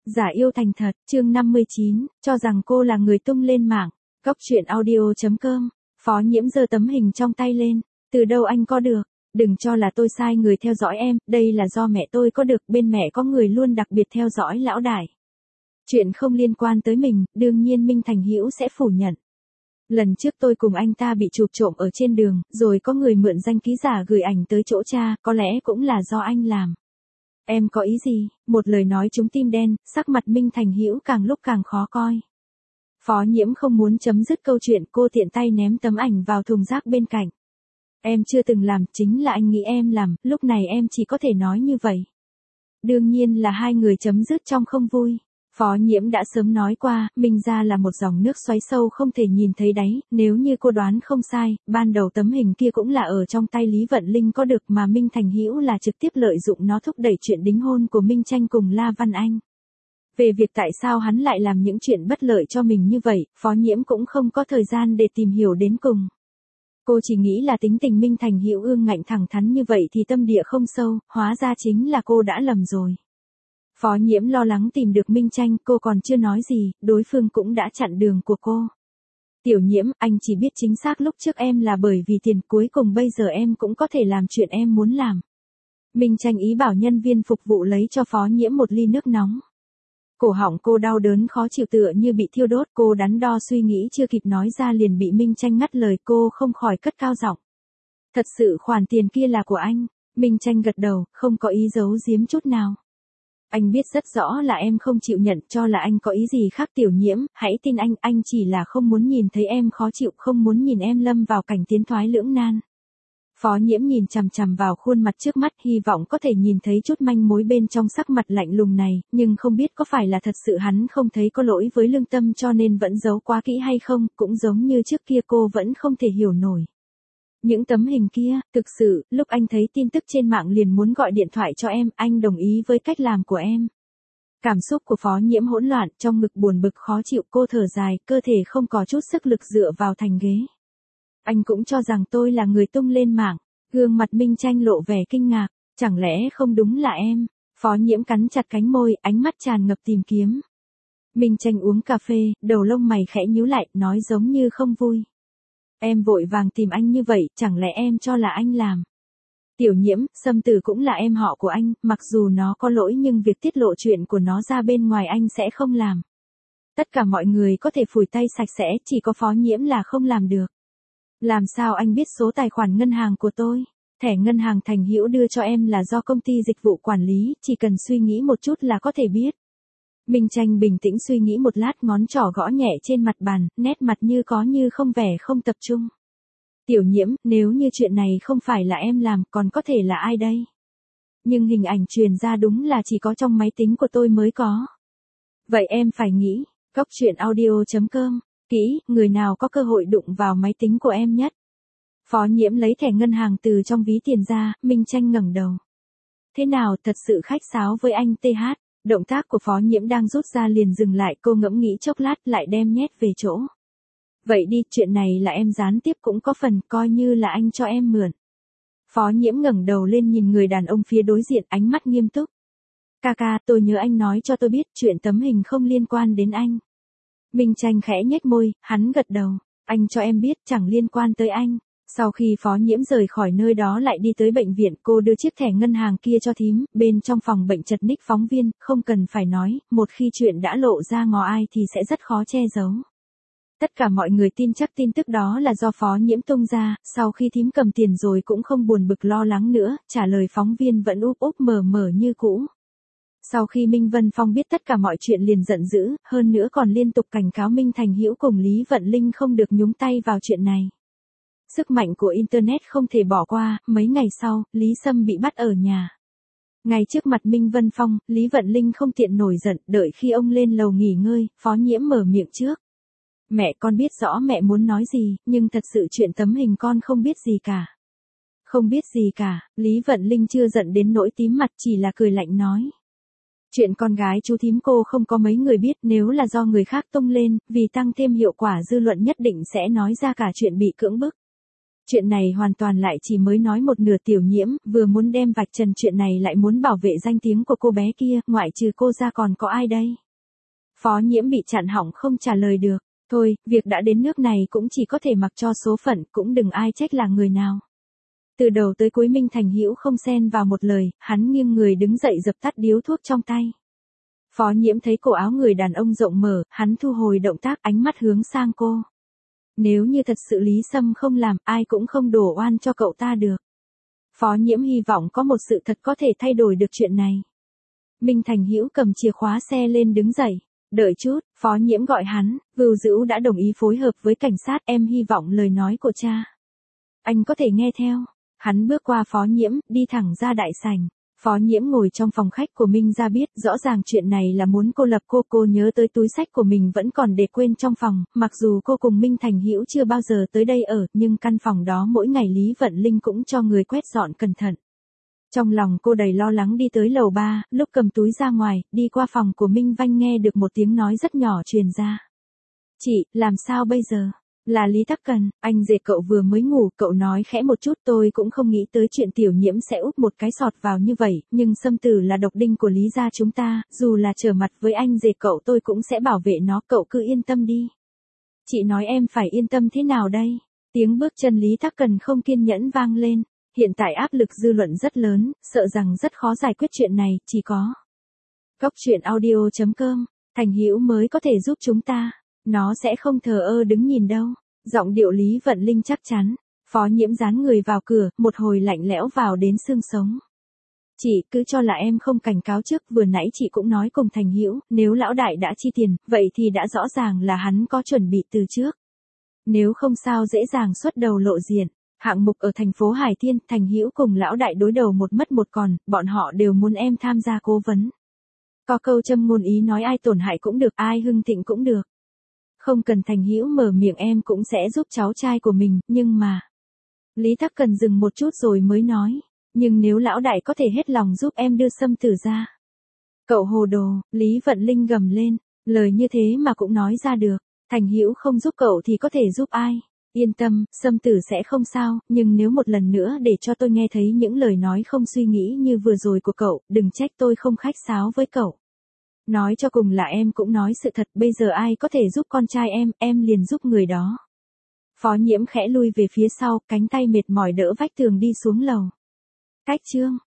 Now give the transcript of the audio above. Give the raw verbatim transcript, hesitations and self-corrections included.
Giả yêu thành thật, chương năm mươi chín, cho rằng cô là người tung lên mạng. Góc truyện audio chấm com. Phó Nhiễm giơ tấm hình trong tay lên. Từ đâu anh có được? Đừng cho là tôi sai người theo dõi em, đây là do mẹ tôi có được, bên mẹ có người luôn đặc biệt theo dõi lão đại. Chuyện không liên quan tới mình, đương nhiên Minh Thành Hữu sẽ phủ nhận. Lần trước tôi cùng anh ta bị chụp trộm ở trên đường, rồi có người mượn danh ký giả gửi ảnh tới chỗ cha, có lẽ cũng là do anh làm. Em có ý gì? Một lời nói trúng tim đen, sắc mặt Minh Thành Hữu càng lúc càng khó coi. Phó Nhiễm không muốn chấm dứt câu chuyện, cô tiện tay ném tấm ảnh vào thùng rác bên cạnh. Em chưa từng làm, chính là anh nghĩ em làm, lúc này em chỉ có thể nói như vậy. Đương nhiên là hai người chấm dứt trong không vui. Phó Nhiễm đã sớm nói qua, Minh gia là một dòng nước xoáy sâu không thể nhìn thấy đáy, nếu như cô đoán không sai, ban đầu tấm hình kia cũng là ở trong tay Lý Vận Linh có được mà Minh Thành Hữu là trực tiếp lợi dụng nó thúc đẩy chuyện đính hôn của Minh Tranh cùng La Văn Anh. Về việc tại sao hắn lại làm những chuyện bất lợi cho mình như vậy, Phó Nhiễm cũng không có thời gian để tìm hiểu đến cùng. Cô chỉ nghĩ là tính tình Minh Thành Hữu ương ngạnh thẳng thắn như vậy thì tâm địa không sâu, hóa ra chính là cô đã lầm rồi. Phó Nhiễm lo lắng tìm được Minh Tranh, cô còn chưa nói gì, đối phương cũng đã chặn đường của cô. Tiểu Nhiễm, anh chỉ biết chính xác lúc trước em là bởi vì tiền, cuối cùng bây giờ em cũng có thể làm chuyện em muốn làm. Minh Tranh ý bảo nhân viên phục vụ lấy cho Phó Nhiễm một ly nước nóng. Cổ họng cô đau đớn khó chịu tựa như bị thiêu đốt, cô đắn đo suy nghĩ chưa kịp nói ra liền bị Minh Tranh ngắt lời, cô không khỏi cất cao giọng. Thật sự khoản tiền kia là của anh. Minh Tranh gật đầu, không có ý giấu giếm chút nào. Anh biết rất rõ là em không chịu nhận, cho là anh có ý gì khác. Tiểu Nhiễm, hãy tin anh, anh chỉ là không muốn nhìn thấy em khó chịu, không muốn nhìn em lâm vào cảnh tiến thoái lưỡng nan. Phó Nhiễm nhìn chằm chằm vào khuôn mặt trước mắt, hy vọng có thể nhìn thấy chút manh mối bên trong sắc mặt lạnh lùng này, nhưng không biết có phải là thật sự hắn không thấy có lỗi với lương tâm cho nên vẫn giấu quá kỹ hay không, cũng giống như trước kia cô vẫn không thể hiểu nổi. Những tấm hình kia, thực sự, lúc anh thấy tin tức trên mạng liền muốn gọi điện thoại cho em, anh đồng ý với cách làm của em. Cảm xúc của Phó Nhiễm hỗn loạn, trong ngực buồn bực khó chịu, cô thở dài, cơ thể không có chút sức lực dựa vào thành ghế. Anh cũng cho rằng tôi là người tung lên mạng, gương mặt Minh Tranh lộ vẻ kinh ngạc, chẳng lẽ không đúng là em? Phó Nhiễm cắn chặt cánh môi, ánh mắt tràn ngập tìm kiếm. Minh Tranh uống cà phê, đầu lông mày khẽ nhíu lại, nói giống như không vui. Em vội vàng tìm anh như vậy, chẳng lẽ em cho là anh làm? Tiểu Nhiễm, Sâm Tử cũng là em họ của anh, mặc dù nó có lỗi nhưng việc tiết lộ chuyện của nó ra bên ngoài anh sẽ không làm. Tất cả mọi người có thể phủi tay sạch sẽ, chỉ có Phó Nhiễm là không làm được. Làm sao anh biết số tài khoản ngân hàng của tôi? Thẻ ngân hàng Thành Hữu đưa cho em là do công ty dịch vụ quản lý, chỉ cần suy nghĩ một chút là có thể biết. Minh Tranh bình tĩnh suy nghĩ một lát, ngón trỏ gõ nhẹ trên mặt bàn, nét mặt như có như không, vẻ không tập trung. Tiểu Nhiễm, nếu như chuyện này không phải là em làm, còn có thể là ai đây? Nhưng hình ảnh truyền ra đúng là chỉ có trong máy tính của tôi mới có. Vậy em phải nghĩ. Góc truyện audio chấm com. Kỹ, người nào có cơ hội đụng vào máy tính của em nhất? Phó Nhiễm lấy thẻ ngân hàng từ trong ví tiền ra, Minh Tranh ngẩng đầu. Thế nào, thật sự khách sáo với anh tê hát? Động tác của Phó Nhiễm đang rút ra liền dừng lại, cô ngẫm nghĩ chốc lát lại đem nhét về chỗ. Vậy đi, chuyện này là em gián tiếp cũng có phần, coi như là anh cho em mượn. Phó Nhiễm ngẩng đầu lên nhìn người đàn ông phía đối diện, ánh mắt nghiêm túc. Ca ca, tôi nhớ anh nói cho tôi biết chuyện tấm hình không liên quan đến anh. Minh Tranh khẽ nhếch môi, hắn gật đầu. Anh cho em biết chẳng liên quan tới anh. Sau khi Phó Nhiễm rời khỏi nơi đó lại đi tới bệnh viện, cô đưa chiếc thẻ ngân hàng kia cho thím, bên trong phòng bệnh chật ních phóng viên, không cần phải nói, một khi chuyện đã lộ ra ngó ai thì sẽ rất khó che giấu. Tất cả mọi người tin chắc tin tức đó là do Phó Nhiễm tung ra, sau khi thím cầm tiền rồi cũng không buồn bực lo lắng nữa, trả lời phóng viên vẫn úp úp mở mở như cũ. Sau khi Minh Vân Phong biết tất cả mọi chuyện liền giận dữ, hơn nữa còn liên tục cảnh cáo Minh Thành Hữu cùng Lý Vận Linh không được nhúng tay vào chuyện này. Sức mạnh của Internet không thể bỏ qua, mấy ngày sau, Lý Sâm bị bắt ở nhà. Ngay trước mặt Minh Vân Phong, Lý Vận Linh không tiện nổi giận, đợi khi ông lên lầu nghỉ ngơi, Phó Nhiễm mở miệng trước. Mẹ, con biết rõ mẹ muốn nói gì, nhưng thật sự chuyện tấm hình con không biết gì cả. Không biết gì cả, Lý Vận Linh chưa giận đến nỗi tím mặt, chỉ là cười lạnh nói. Chuyện con gái chú thím cô không có mấy người biết, nếu là do người khác tung lên, vì tăng thêm hiệu quả dư luận nhất định sẽ nói ra cả chuyện bị cưỡng bức. Chuyện này hoàn toàn lại chỉ mới nói một nửa. Tiểu Nhiễm vừa muốn đem vạch trần chuyện này lại muốn bảo vệ danh tiếng của cô bé kia, ngoại trừ cô ra còn có ai đây? Phó Nhiễm bị chặn họng không trả lời được. Thôi, việc đã đến nước này cũng chỉ có thể mặc cho số phận, cũng đừng ai trách là người nào. Từ đầu tới cuối Minh Thành Hữu không xen vào một lời, hắn nghiêng người đứng dậy dập tắt điếu thuốc trong tay. Phó Nhiễm thấy cổ áo người đàn ông rộng mở, hắn thu hồi động tác, ánh mắt hướng sang cô. Nếu như thật sự Lý Sâm không làm, ai cũng không đổ oan cho cậu ta được. Phó Nhiễm hy vọng có một sự thật có thể thay đổi được chuyện này. Minh Thành Hữu cầm chìa khóa xe lên đứng dậy. Đợi chút, Phó Nhiễm gọi hắn, Vưu Dữu đã đồng ý phối hợp với cảnh sát, em hy vọng lời nói của cha anh có thể nghe theo. Hắn bước qua Phó Nhiễm, đi thẳng ra đại sảnh. Phó Nhiễm ngồi trong phòng khách của Minh gia biết, rõ ràng chuyện này là muốn cô lập cô. Cô nhớ tới túi sách của mình vẫn còn để quên trong phòng, mặc dù cô cùng Minh Thành Hữu chưa bao giờ tới đây ở, nhưng căn phòng đó mỗi ngày Lý Vận Linh cũng cho người quét dọn cẩn thận. Trong lòng cô đầy lo lắng đi tới lầu ba, lúc cầm túi ra ngoài, đi qua phòng của Minh Vanh nghe được một tiếng nói rất nhỏ truyền ra. Chị, làm sao bây giờ? Là Lý Tắc Cần, anh rể cậu vừa mới ngủ, cậu nói khẽ một chút. Tôi cũng không nghĩ tới chuyện Tiểu Nhiễm sẽ úp một cái sọt vào như vậy, nhưng Sâm Tử là độc đinh của Lý gia chúng ta, dù là trở mặt với anh rể cậu tôi cũng sẽ bảo vệ nó, cậu cứ yên tâm đi. Chị nói em phải yên tâm thế nào đây? Tiếng bước chân Lý Tắc Cần không kiên nhẫn vang lên. Hiện tại áp lực dư luận rất lớn, sợ rằng rất khó giải quyết chuyện này, chỉ có Cốc truyện audio chấm com, Thành Hữu mới có thể giúp chúng ta. Nó sẽ không thờ ơ đứng nhìn đâu. Giọng điệu Lý Vận Linh chắc chắn. Phó Nhiễm dán người vào cửa, một hồi lạnh lẽo vào đến xương sống. Chị cứ cho là em không cảnh cáo trước, vừa nãy chị cũng nói cùng Thành Hữu, nếu lão đại đã chi tiền, vậy thì đã rõ ràng là hắn có chuẩn bị từ trước. Nếu không sao dễ dàng xuất đầu lộ diện. Hạng mục ở thành phố Hải Thiên, Thành Hữu cùng lão đại đối đầu một mất một còn, bọn họ đều muốn em tham gia cố vấn. Có câu châm ngôn ý nói ai tổn hại cũng được, ai hưng thịnh cũng được. Không cần Thành Hữu mở miệng em cũng sẽ giúp cháu trai của mình, nhưng mà... Lý Tắc Cần dừng một chút rồi mới nói, nhưng nếu lão đại có thể hết lòng giúp em đưa Sâm Tử ra. Cậu hồ đồ, Lý Vận Linh gầm lên, lời như thế mà cũng nói ra được, Thành Hữu không giúp cậu thì có thể giúp ai? Yên tâm, Sâm Tử sẽ không sao, nhưng nếu một lần nữa để cho tôi nghe thấy những lời nói không suy nghĩ như vừa rồi của cậu, đừng trách tôi không khách sáo với cậu. Nói cho cùng là em cũng nói sự thật, bây giờ ai có thể giúp con trai em, em liền giúp người đó. Phó Nhiễm khẽ lui về phía sau, cánh tay mệt mỏi đỡ vách tường đi xuống lầu. Cách chương